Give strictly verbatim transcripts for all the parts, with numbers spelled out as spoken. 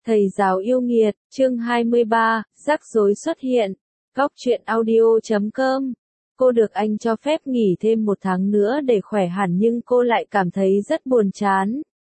Thầy giáo yêu nghiệt, chương hai mươi ba, rắc rối xuất hiện. Góc truyện audio chấm com. Cô được anh cho phép nghỉ thêm một tháng nữa để khỏe hẳn nhưng cô lại cảm thấy rất buồn chán.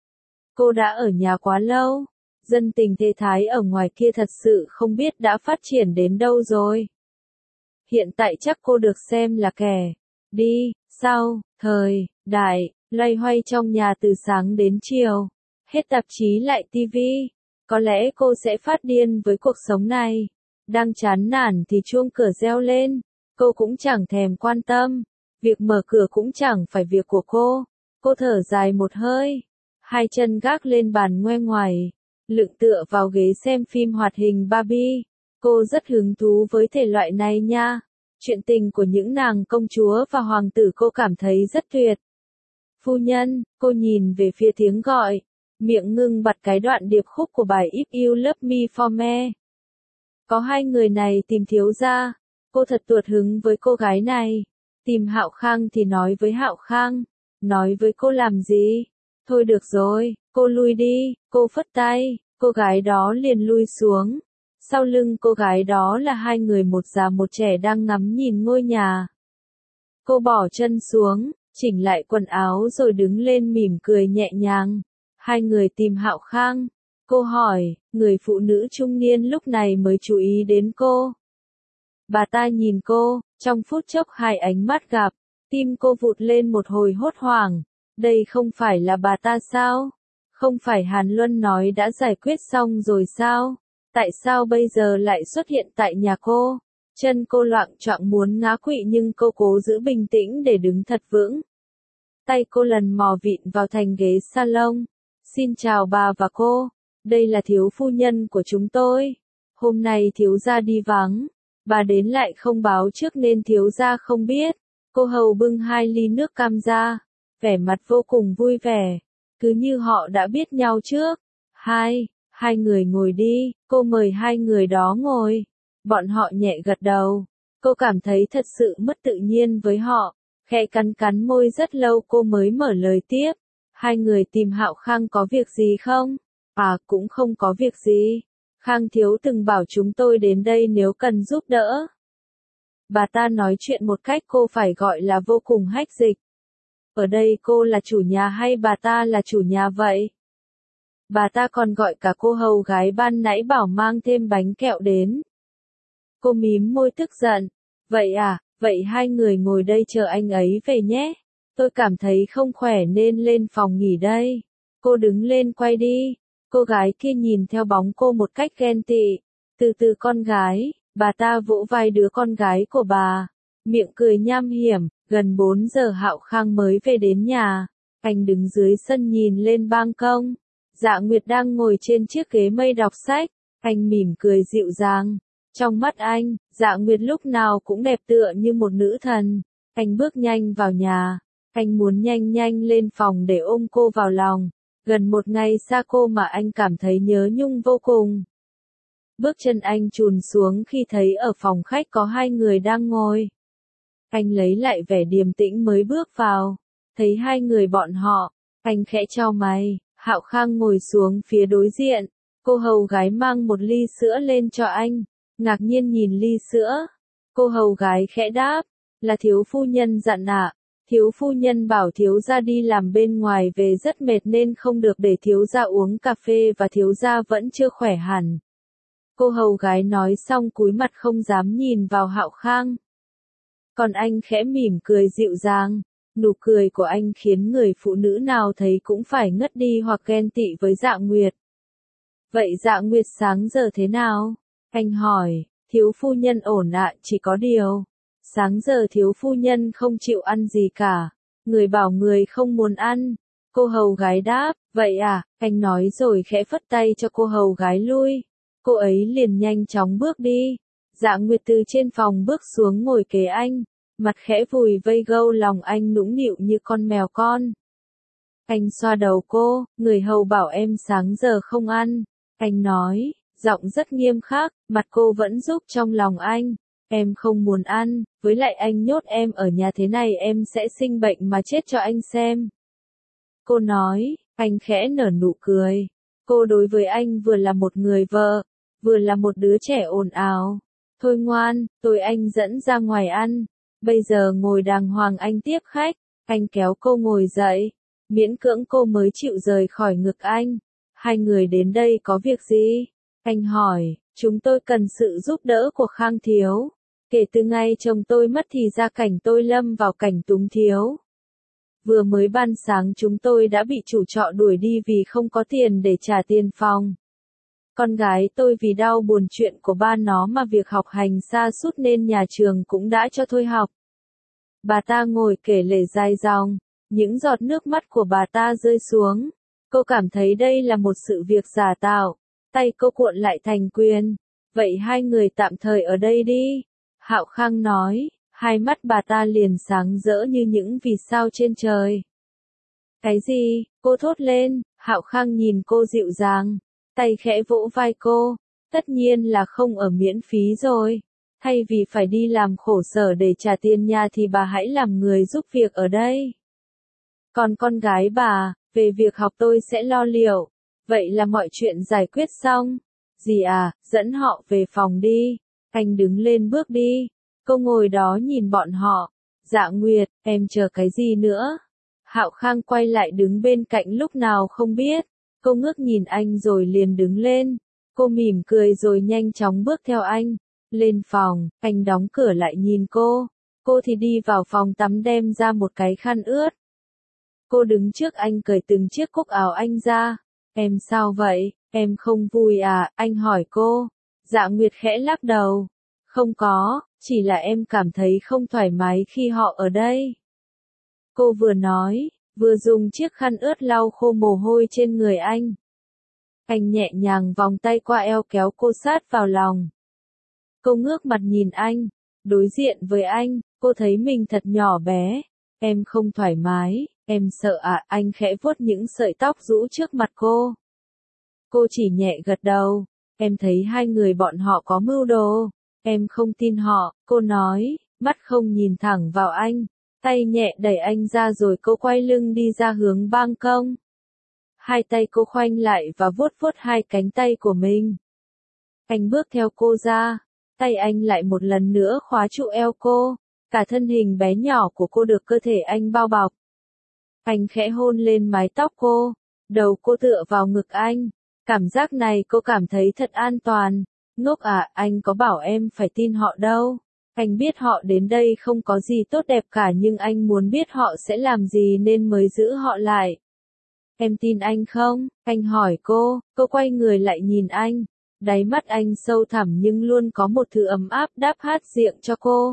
Cô đã ở nhà quá lâu. Dân tình thế thái ở ngoài kia thật sự không biết đã phát triển đến đâu rồi. Hiện tại chắc cô được xem là kẻ đi sau thời đại loay hoay trong nhà từ sáng đến chiều. Hết tạp chí lại tivi. Có lẽ cô sẽ phát điên với cuộc sống này. Đang chán nản thì chuông cửa reo lên. Cô cũng chẳng thèm quan tâm. Việc mở cửa cũng chẳng phải việc của cô. Cô thở dài một hơi. Hai chân gác lên bàn ngoe ngoải. Lưng tựa vào ghế xem phim hoạt hình Barbie. Cô rất hứng thú với thể loại này nha. Chuyện tình của những nàng công chúa và hoàng tử cô cảm thấy rất tuyệt. Phu nhân, cô nhìn về phía tiếng gọi. Miệng ngưng bặt cái đoạn điệp khúc của bài If You Love Me For Me. Có hai người này tìm thiếu gia. Cô thật tuột hứng với cô gái này. Tìm Hạo Khang thì nói với Hạo Khang. Nói với cô làm gì? Thôi được rồi, cô lui đi. Cô phất tay. Cô gái đó liền lui xuống. Sau lưng cô gái đó là hai người một già một trẻ đang ngắm nhìn ngôi nhà. Cô bỏ chân xuống, chỉnh lại quần áo rồi đứng lên mỉm cười nhẹ nhàng. Hai người tìm Hạo Khang. Cô hỏi, người phụ nữ trung niên lúc này mới chú ý đến cô. Bà ta nhìn cô, trong phút chốc hai ánh mắt gặp, tim cô vụt lên một hồi hốt hoảng. Đây không phải là bà ta sao? Không phải Hàn Luân nói đã giải quyết xong rồi sao? Tại sao bây giờ lại xuất hiện tại nhà cô? Chân cô loạng choạng muốn ngã quỵ nhưng cô cố giữ bình tĩnh để đứng thật vững. Tay cô lần mò vịn vào thành ghế salon. Xin chào bà và cô, đây là thiếu phu nhân của chúng tôi. Hôm nay thiếu gia đi vắng, bà đến lại không báo trước nên thiếu gia không biết. Cô hầu bưng hai ly nước cam ra, vẻ mặt vô cùng vui vẻ, cứ như họ đã biết nhau trước. Hai, hai người ngồi đi, cô mời hai người đó ngồi. Bọn họ nhẹ gật đầu, cô cảm thấy thật sự mất tự nhiên với họ, khẽ cắn cắn môi rất lâu cô mới mở lời tiếp. Hai người tìm Hạo Khang có việc gì không? À, cũng không có việc gì. Khang thiếu từng bảo chúng tôi đến đây nếu cần giúp đỡ. Bà ta nói chuyện một cách cô phải gọi là vô cùng hách dịch. Ở đây cô là chủ nhà hay bà ta là chủ nhà vậy? Bà ta còn gọi cả cô hầu gái ban nãy bảo mang thêm bánh kẹo đến. Cô mím môi tức giận. Vậy à, vậy hai người ngồi đây chờ anh ấy về nhé. Tôi cảm thấy không khỏe nên lên phòng nghỉ đây. Cô đứng lên quay đi. Cô gái kia nhìn theo bóng cô một cách ghen tị. Từ từ con gái, bà ta vỗ vai đứa con gái của bà. Miệng cười nham hiểm, gần bốn giờ Hạo Khang mới về đến nhà. Anh đứng dưới sân nhìn lên ban công. Dạ Nguyệt đang ngồi trên chiếc ghế mây đọc sách. Anh mỉm cười dịu dàng. Trong mắt anh, Dạ Nguyệt lúc nào cũng đẹp tựa như một nữ thần. Anh bước nhanh vào nhà. Anh muốn nhanh nhanh lên phòng để ôm cô vào lòng. Gần một ngày xa cô mà anh cảm thấy nhớ nhung vô cùng. Bước chân anh chùn xuống khi thấy ở phòng khách có hai người đang ngồi. Anh lấy lại vẻ điềm tĩnh mới bước vào. Thấy hai người bọn họ, anh khẽ chau mày. Hạo Khang ngồi xuống phía đối diện. Cô hầu gái mang một ly sữa lên cho anh. Ngạc nhiên nhìn ly sữa. Cô hầu gái khẽ đáp. Là thiếu phu nhân dặn ạ. Thiếu phu nhân bảo thiếu gia đi làm bên ngoài về rất mệt nên không được để thiếu gia uống cà phê và thiếu gia vẫn chưa khỏe hẳn. Cô hầu gái nói xong cúi mặt không dám nhìn vào Hạo Khang. Còn anh khẽ mỉm cười dịu dàng. Nụ cười của anh khiến người phụ nữ nào thấy cũng phải ngất đi hoặc ghen tị với Dạ Nguyệt. Vậy Dạ Nguyệt sáng giờ thế nào? Anh hỏi. Thiếu phu nhân ổn ạ, chỉ có điều. Sáng giờ thiếu phu nhân không chịu ăn gì cả. Người bảo người không muốn ăn. Cô hầu gái đáp, vậy à, anh nói rồi khẽ phất tay cho cô hầu gái lui. Cô ấy liền nhanh chóng bước đi. Dạ Nguyệt từ trên phòng bước xuống ngồi kế anh. Mặt khẽ vùi vây gâu lòng anh nũng nịu như con mèo con. Anh xoa đầu cô, người hầu bảo em sáng giờ không ăn. Anh nói, giọng rất nghiêm khắc, mặt cô vẫn rúc trong lòng anh. Em không muốn ăn, với lại anh nhốt em ở nhà thế này em sẽ sinh bệnh mà chết cho anh xem. Cô nói, anh khẽ nở nụ cười. Cô đối với anh vừa là một người vợ, vừa là một đứa trẻ ồn ào. Thôi ngoan, tôi anh dẫn ra ngoài ăn. Bây giờ ngồi đàng hoàng anh tiếp khách. Anh kéo cô ngồi dậy. Miễn cưỡng cô mới chịu rời khỏi ngực anh. Hai người đến đây có việc gì? Anh hỏi, chúng tôi cần sự giúp đỡ của Khang thiếu. Kể từ ngày chồng tôi mất thì gia cảnh tôi lâm vào cảnh túng thiếu. Vừa mới ban sáng chúng tôi đã bị chủ trọ đuổi đi vì không có tiền để trả tiền phòng. Con gái tôi vì đau buồn chuyện của ba nó mà việc học hành sa sút nên nhà trường cũng đã cho thôi học. Bà ta ngồi kể lể dài dòng, những giọt nước mắt của bà ta rơi xuống. Cô cảm thấy đây là một sự việc giả tạo. Tay cô cuộn lại thành quyền. Vậy hai người tạm thời ở đây đi. Hạo Khang nói, hai mắt bà ta liền sáng rỡ như những vì sao trên trời. Cái gì? Cô thốt lên. Hạo Khang nhìn cô dịu dàng, tay khẽ vỗ vai cô. Tất nhiên là không ở miễn phí rồi. Thay vì phải đi làm khổ sở để trả tiền nhà thì bà hãy làm người giúp việc ở đây. Còn con gái bà, về việc học tôi sẽ lo liệu. Vậy là mọi chuyện giải quyết xong. Dì à, dẫn họ về phòng đi. Anh đứng lên bước đi. Cô ngồi đó nhìn bọn họ. Dạ Nguyệt, em chờ cái gì nữa? Hạo Khang quay lại đứng bên cạnh lúc nào không biết. Cô ngước nhìn anh rồi liền đứng lên. Cô mỉm cười rồi nhanh chóng bước theo anh. Lên phòng, anh đóng cửa lại nhìn cô. Cô thì đi vào phòng tắm đem ra một cái khăn ướt. Cô đứng trước anh cởi từng chiếc cúc áo anh ra. Em sao vậy? Em không vui à? Anh hỏi cô. Dạ Nguyệt khẽ lắc đầu. Không có, chỉ là em cảm thấy không thoải mái khi họ ở đây. Cô vừa nói, vừa dùng chiếc khăn ướt lau khô mồ hôi trên người anh. Anh nhẹ nhàng vòng tay qua eo kéo cô sát vào lòng. Cô ngước mặt nhìn anh, đối diện với anh, cô thấy mình thật nhỏ bé. Em không thoải mái, em sợ à? Anh khẽ vuốt những sợi tóc rũ trước mặt cô. Cô chỉ nhẹ gật đầu. Em thấy hai người bọn họ có mưu đồ. Em không tin họ, cô nói, mắt không nhìn thẳng vào anh. Tay nhẹ đẩy anh ra rồi cô quay lưng đi ra hướng ban công. Hai tay cô khoanh lại và vuốt vuốt hai cánh tay của mình. Anh bước theo cô ra. Tay anh lại một lần nữa khóa trụ eo cô. Cả thân hình bé nhỏ của cô được cơ thể anh bao bọc. Anh khẽ hôn lên mái tóc cô. Đầu cô tựa vào ngực anh. Cảm giác này cô cảm thấy thật an toàn. Ngốc à, anh có bảo em phải tin họ đâu. Anh biết họ đến đây không có gì tốt đẹp cả nhưng anh muốn biết họ sẽ làm gì nên mới giữ họ lại. Em tin anh không? Anh hỏi cô, cô quay người lại nhìn anh. Đáy mắt anh sâu thẳm nhưng luôn có một thứ ấm áp đáp hát giệng cho cô.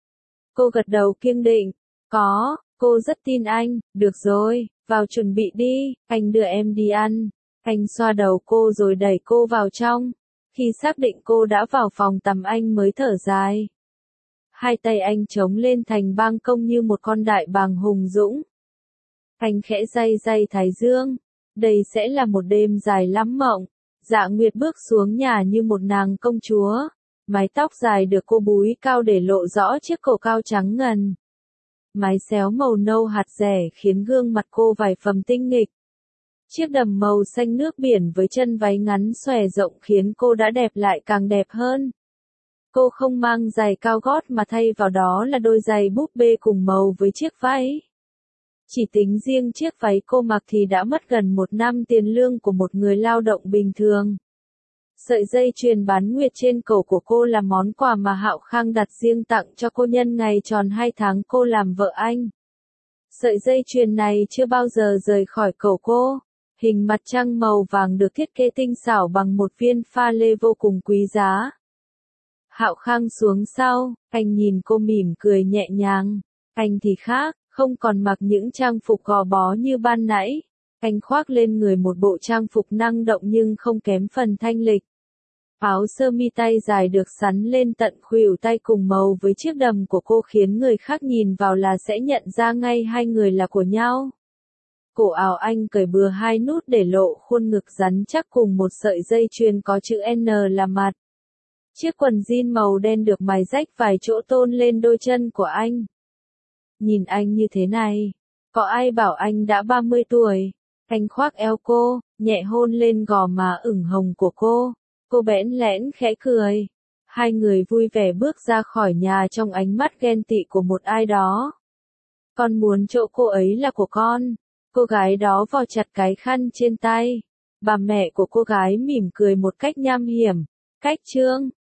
Cô gật đầu kiên định. Có, cô rất tin anh. Được rồi, vào chuẩn bị đi, anh đưa em đi ăn. Anh xoa đầu cô rồi đẩy cô vào trong. Khi xác định cô đã vào phòng tắm anh mới thở dài. Hai tay anh chống lên thành ban công như một con đại bàng hùng dũng. Anh khẽ day day thái dương. Đây sẽ là một đêm dài lắm mộng. Dạ Nguyệt bước xuống nhà như một nàng công chúa. Mái tóc dài được cô búi cao để lộ rõ chiếc cổ cao trắng ngần. Mái xéo màu nâu hạt rẻ khiến gương mặt cô vài phần tinh nghịch. Chiếc đầm màu xanh nước biển với chân váy ngắn xòe rộng khiến cô đã đẹp lại càng đẹp hơn. Cô không mang giày cao gót mà thay vào đó là đôi giày búp bê cùng màu với chiếc váy. Chỉ tính riêng chiếc váy cô mặc thì đã mất gần một năm tiền lương của một người lao động bình thường. Sợi dây chuyền bán nguyệt trên cổ của cô là món quà mà Hạo Khang đặt riêng tặng cho cô nhân ngày tròn hai tháng cô làm vợ anh. Sợi dây chuyền này chưa bao giờ rời khỏi cổ cô. Hình mặt trăng màu vàng được thiết kế tinh xảo bằng một viên pha lê vô cùng quý giá. Hạo Khang xuống sau, anh nhìn cô mỉm cười nhẹ nhàng. Anh thì khác, không còn mặc những trang phục gò bó như ban nãy. Anh khoác lên người một bộ trang phục năng động nhưng không kém phần thanh lịch. Áo sơ mi tay dài được sắn lên tận khuỷu tay cùng màu với chiếc đầm của cô khiến người khác nhìn vào là sẽ nhận ra ngay hai người là của nhau. Cổ áo anh cởi bừa hai nút để lộ khuôn ngực rắn chắc cùng một sợi dây chuyền có chữ N là mặt. Chiếc quần jean màu đen được mài rách vài chỗ tôn lên đôi chân của anh. Nhìn anh như thế này, có ai bảo anh đã ba mươi tuổi? Anh khoác eo cô, nhẹ hôn lên gò má ửng hồng của cô. Cô bẽn lẽn khẽ cười. Hai người vui vẻ bước ra khỏi nhà trong ánh mắt ghen tị của một ai đó. Con muốn chỗ cô ấy là của con. Cô gái đó vò chặt cái khăn trên tay. Bà mẹ của cô gái mỉm cười một cách nham hiểm. Cách chương